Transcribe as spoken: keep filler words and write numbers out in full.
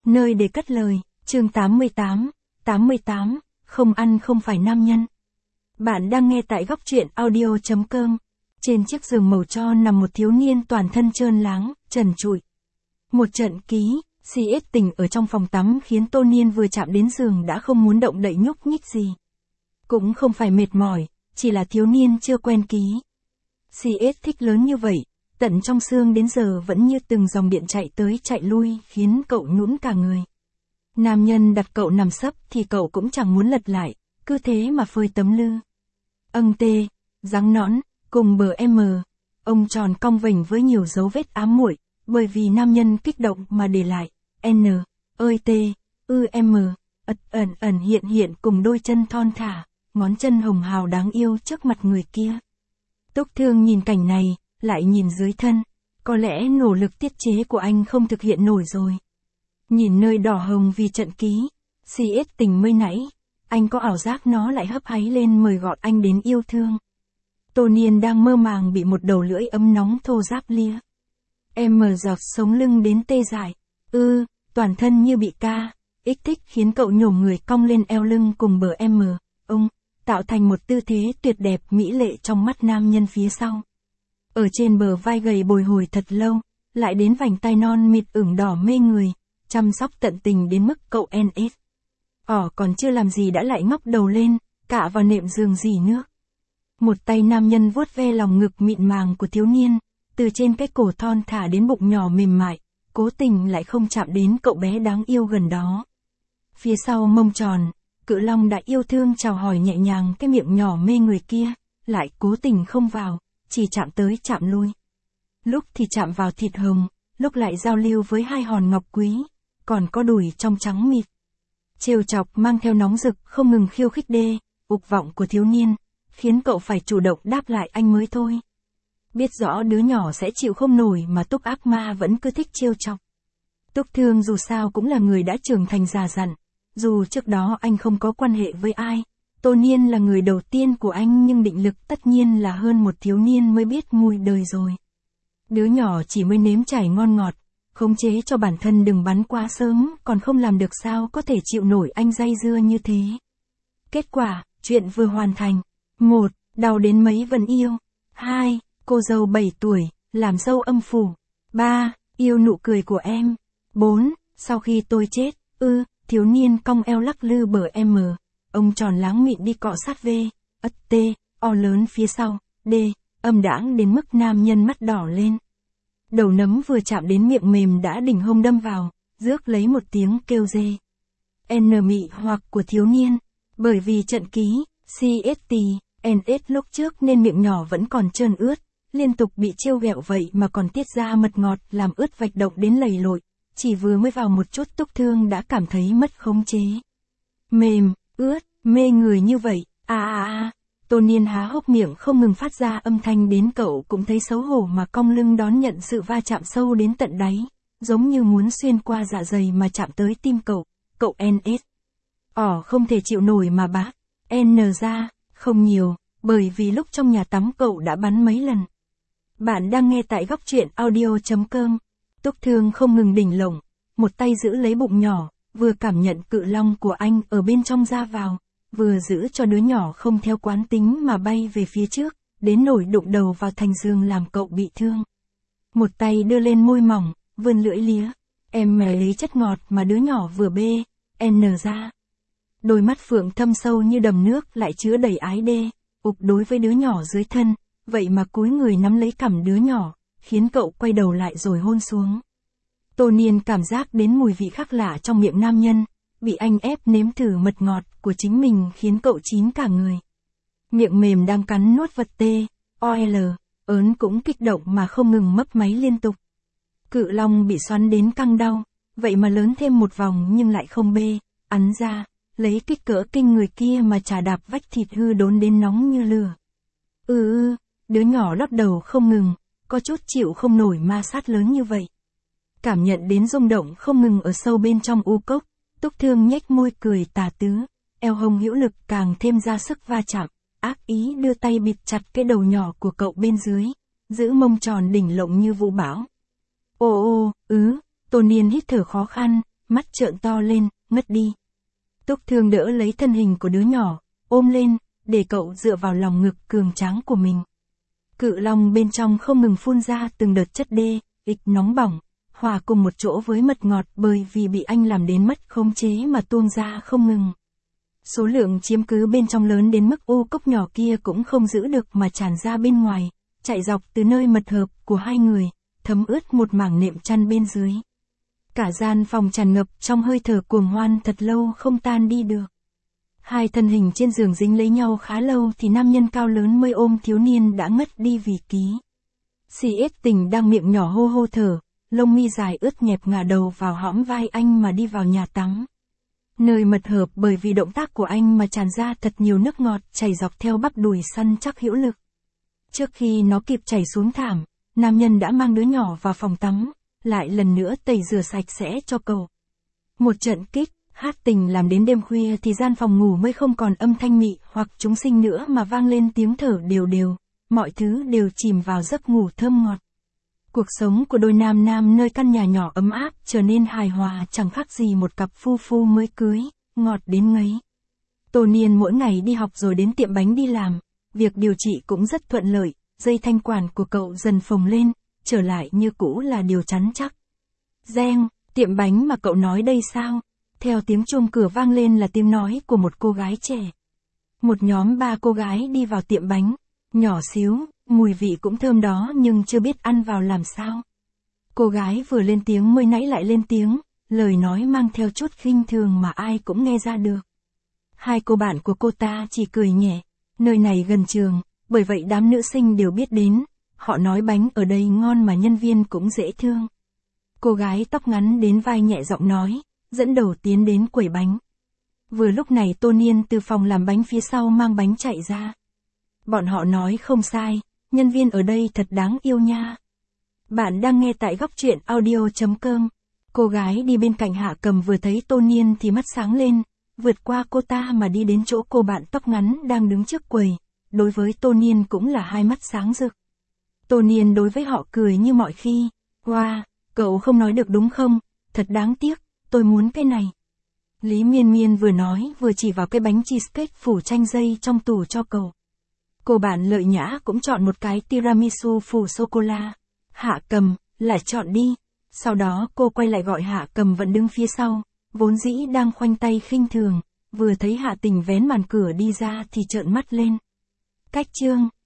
Nơi để cất lời, chương tám mươi tám, tám mươi tám, không ăn không phải nam nhân. Bạn đang nghe tại góc truyện audio.com. Trên chiếc giường màu cho nằm một thiếu niên toàn thân trơn láng, trần trụi. Một trận ký, xê ét tình ở trong phòng tắm khiến Tô Niên vừa chạm đến giường đã không muốn động đậy nhúc nhích gì. Cũng không phải mệt mỏi, chỉ là thiếu niên chưa quen ký. xê ét thích lớn như vậy, tận trong xương đến giờ vẫn như từng dòng điện chạy tới chạy lui khiến cậu nhũn cả người. Nam nhân đặt cậu nằm sấp thì cậu cũng chẳng muốn lật lại, cứ thế mà phơi tấm lư. Âng tê, răng nõn, cùng bờ em, ông tròn cong vểnh với nhiều dấu vết ám muội, bởi vì nam nhân kích động mà để lại, n, ơi tê, ư em, ật ẩn ẩn hiện hiện cùng đôi chân thon thả, ngón chân hồng hào đáng yêu trước mặt người kia. Túc Thương nhìn cảnh này, lại nhìn dưới thân, có lẽ nỗ lực tiết chế của anh không thực hiện nổi rồi. Nhìn nơi đỏ hồng vì trận ký, xê ét tình mới nãy, anh có ảo giác nó lại hấp háy lên mời gọi anh đến yêu thương. Tô Niên đang mơ màng bị một đầu lưỡi ấm nóng thô ráp lia. Em mở dọc sống lưng đến tê dại, ư, toàn thân như bị ca, ích thích khiến cậu nhổm người cong lên eo lưng cùng bờ em, ông, tạo thành một tư thế tuyệt đẹp mỹ lệ trong mắt nam nhân phía sau. Ở trên bờ vai gầy bồi hồi thật lâu, lại đến vành tai non mịt ửng đỏ mê người, chăm sóc tận tình đến mức cậu en ét. Ỏ còn chưa làm gì đã lại ngóc đầu lên, cạ vào nệm giường dỉ nước. Một tay nam nhân vuốt ve lòng ngực mịn màng của thiếu niên, từ trên cái cổ thon thả đến bụng nhỏ mềm mại, cố tình lại không chạm đến cậu bé đáng yêu gần đó. Phía sau mông tròn, Cự Long đã yêu thương chào hỏi nhẹ nhàng cái miệng nhỏ mê người kia, lại cố tình không vào, chỉ chạm tới chạm lui. Lúc thì chạm vào thịt hồng, lúc lại giao lưu với hai hòn ngọc quý, còn có đùi trong trắng mịt. Trêu chọc mang theo nóng rực không ngừng khiêu khích đê, ục vọng của thiếu niên, khiến cậu phải chủ động đáp lại anh mới thôi. Biết rõ đứa nhỏ sẽ chịu không nổi mà Túc ác ma vẫn cứ thích trêu chọc. Túc Thương dù sao cũng là người đã trưởng thành già dặn, dù trước đó anh không có quan hệ với ai, Tô Niên là người đầu tiên của anh nhưng định lực tất nhiên là hơn một thiếu niên mới biết mùi đời rồi. Đứa nhỏ chỉ mới nếm trải ngon ngọt, khống chế cho bản thân đừng bắn quá sớm, còn không làm được sao có thể chịu nổi anh dây dưa như thế. Kết quả, chuyện vừa hoàn thành. Một, đau đến mấy vẫn yêu. Hai, cô dâu bảy tuổi, làm dâu âm phủ. Ba, yêu nụ cười của em. Bốn, sau khi tôi chết, ư, thiếu niên cong eo lắc lư bờ em, ông tròn láng mịn đi cọ sát vê, ất tê, o lớn phía sau, đê, âm đãng đến mức nam nhân mắt đỏ lên. Đầu nấm vừa chạm đến miệng mềm đã đỉnh hông đâm vào, rước lấy một tiếng kêu dê. N mị hoặc của thiếu niên, bởi vì trận ký, xê ét tê, en ét lúc trước nên miệng nhỏ vẫn còn trơn ướt, liên tục bị trêu ghẹo vậy mà còn tiết ra mật ngọt làm ướt vạch động đến lầy lội, chỉ vừa mới vào một chút Túc Thương đã cảm thấy mất khống chế. Mềm, ướt, mê người như vậy, a a a. Tô Niên há hốc miệng không ngừng phát ra âm thanh đến cậu cũng thấy xấu hổ mà cong lưng đón nhận sự va chạm sâu đến tận đáy, giống như muốn xuyên qua dạ dày mà chạm tới tim cậu, cậu en ét. Ỏ không thể chịu nổi mà bá, N ra, không nhiều, bởi vì lúc trong nhà tắm cậu đã bắn mấy lần. Bạn đang nghe tại góc truyện audio.com. Túc Thương không ngừng đỉnh lồng, một tay giữ lấy bụng nhỏ, vừa cảm nhận Cự Long của anh ở bên trong ra vào, vừa giữ cho đứa nhỏ không theo quán tính mà bay về phía trước, đến nổi đụng đầu vào thành giường làm cậu bị thương. Một tay đưa lên môi mỏng, vươn lưỡi lía, em mè lấy chất ngọt mà đứa nhỏ vừa bê, N ra. Đôi mắt phượng thâm sâu như đầm nước lại chứa đầy ái đê, ục đối với đứa nhỏ dưới thân, vậy mà cúi người nắm lấy cằm đứa nhỏ, khiến cậu quay đầu lại rồi hôn xuống. Tô Niên cảm giác đến mùi vị khác lạ trong miệng nam nhân, bị anh ép nếm thử mật ngọt của chính mình khiến cậu chín cả người. Miệng mềm đang cắn nuốt vật tê, o lờ, ớn cũng kích động mà không ngừng mấp máy liên tục. Cự Long bị xoắn đến căng đau, vậy mà lớn thêm một vòng nhưng lại không bê, ắn ra, lấy kích cỡ kinh người kia mà chà đạp vách thịt hư đốn đến nóng như lửa. Ừ ư, đứa nhỏ lót đầu không ngừng, có chút chịu không nổi ma sát lớn như vậy. Cảm nhận đến rung động không ngừng ở sâu bên trong u cốc, Túc Thương nhếch môi cười tà tứ, eo hông hữu lực càng thêm ra sức va chạm, ác ý đưa tay bịt chặt cái đầu nhỏ của cậu bên dưới, giữ mông tròn đỉnh lộng như vũ bão. Ô ô, ứ, Tô Niên hít thở khó khăn, mắt trợn to lên, ngất đi. Túc Thương đỡ lấy thân hình của đứa nhỏ, ôm lên, để cậu dựa vào lòng ngực cường tráng của mình. Cự long bên trong không ngừng phun ra từng đợt chất đê, ịch nóng bỏng, hòa cùng một chỗ với mật ngọt bởi vì bị anh làm đến mất khống chế mà tuôn ra không ngừng. Số lượng chiếm cứ bên trong lớn đến mức u cốc nhỏ kia cũng không giữ được mà tràn ra bên ngoài, chạy dọc từ nơi mật hợp của hai người, thấm ướt một mảng nệm chăn bên dưới. Cả gian phòng tràn ngập trong hơi thở cuồng hoan thật lâu không tan đi được. Hai thân hình trên giường dính lấy nhau khá lâu thì nam nhân cao lớn mới ôm thiếu niên đã ngất đi vì ký. Xì ết tình đang miệng nhỏ hô hô thở, lông mi dài ướt nhẹp ngả đầu vào hõm vai anh mà đi vào nhà tắm. Nơi mật hợp bởi vì động tác của anh mà tràn ra thật nhiều nước ngọt chảy dọc theo bắp đùi săn chắc hữu lực. Trước khi nó kịp chảy xuống thảm, nam nhân đã mang đứa nhỏ vào phòng tắm, lại lần nữa tẩy rửa sạch sẽ cho cậu. Một trận kích, hát tình làm đến đêm khuya thì gian phòng ngủ mới không còn âm thanh mị hoặc chúng sinh nữa mà vang lên tiếng thở đều đều, mọi thứ đều chìm vào giấc ngủ thơm ngọt. Cuộc sống của đôi nam nam nơi căn nhà nhỏ ấm áp trở nên hài hòa chẳng khác gì một cặp phu phu mới cưới, ngọt đến ngấy. Tô Niên mỗi ngày đi học rồi đến tiệm bánh đi làm, việc điều trị cũng rất thuận lợi, dây thanh quản của cậu dần phồng lên, trở lại như cũ là điều chắn chắc. Reng, tiệm bánh mà cậu nói đây sao? Theo tiếng chuông cửa vang lên là tiếng nói của một cô gái trẻ. Một nhóm ba cô gái đi vào tiệm bánh, nhỏ xíu, mùi vị cũng thơm đó nhưng chưa biết ăn vào làm sao. Cô gái vừa lên tiếng mới nãy lại lên tiếng, lời nói mang theo chút khinh thường mà ai cũng nghe ra được. Hai cô bạn của cô ta chỉ cười nhẹ, nơi này gần trường, bởi vậy đám nữ sinh đều biết đến, họ nói bánh ở đây ngon mà nhân viên cũng dễ thương. Cô gái tóc ngắn đến vai nhẹ giọng nói, dẫn đầu tiến đến quầy bánh. Vừa lúc này Tô Niên từ phòng làm bánh phía sau mang bánh chạy ra. Bọn họ nói không sai, nhân viên ở đây thật đáng yêu nha. Bạn đang nghe tại góc truyện audio chấm com. Cô gái đi bên cạnh Hạ Cầm vừa thấy Tô Niên thì mắt sáng lên, vượt qua cô ta mà đi đến chỗ cô bạn tóc ngắn đang đứng trước quầy. Đối với Tô Niên cũng là hai mắt sáng rực. Tô Niên đối với họ cười như mọi khi. Wow, cậu không nói được đúng không? Thật đáng tiếc, tôi muốn cái này. Lý Miên Miên vừa nói vừa chỉ vào cái bánh cheesecake phủ chanh dây trong tủ cho cậu. Cô bạn Lợi Nhã cũng chọn một cái tiramisu phủ sô-cô-la. Hạ Cầm, lại chọn đi. Sau đó cô quay lại gọi Hạ Cầm vẫn đứng phía sau, vốn dĩ đang khoanh tay khinh thường, vừa thấy Hạ Tình vén màn cửa đi ra thì trợn mắt lên. Cách chương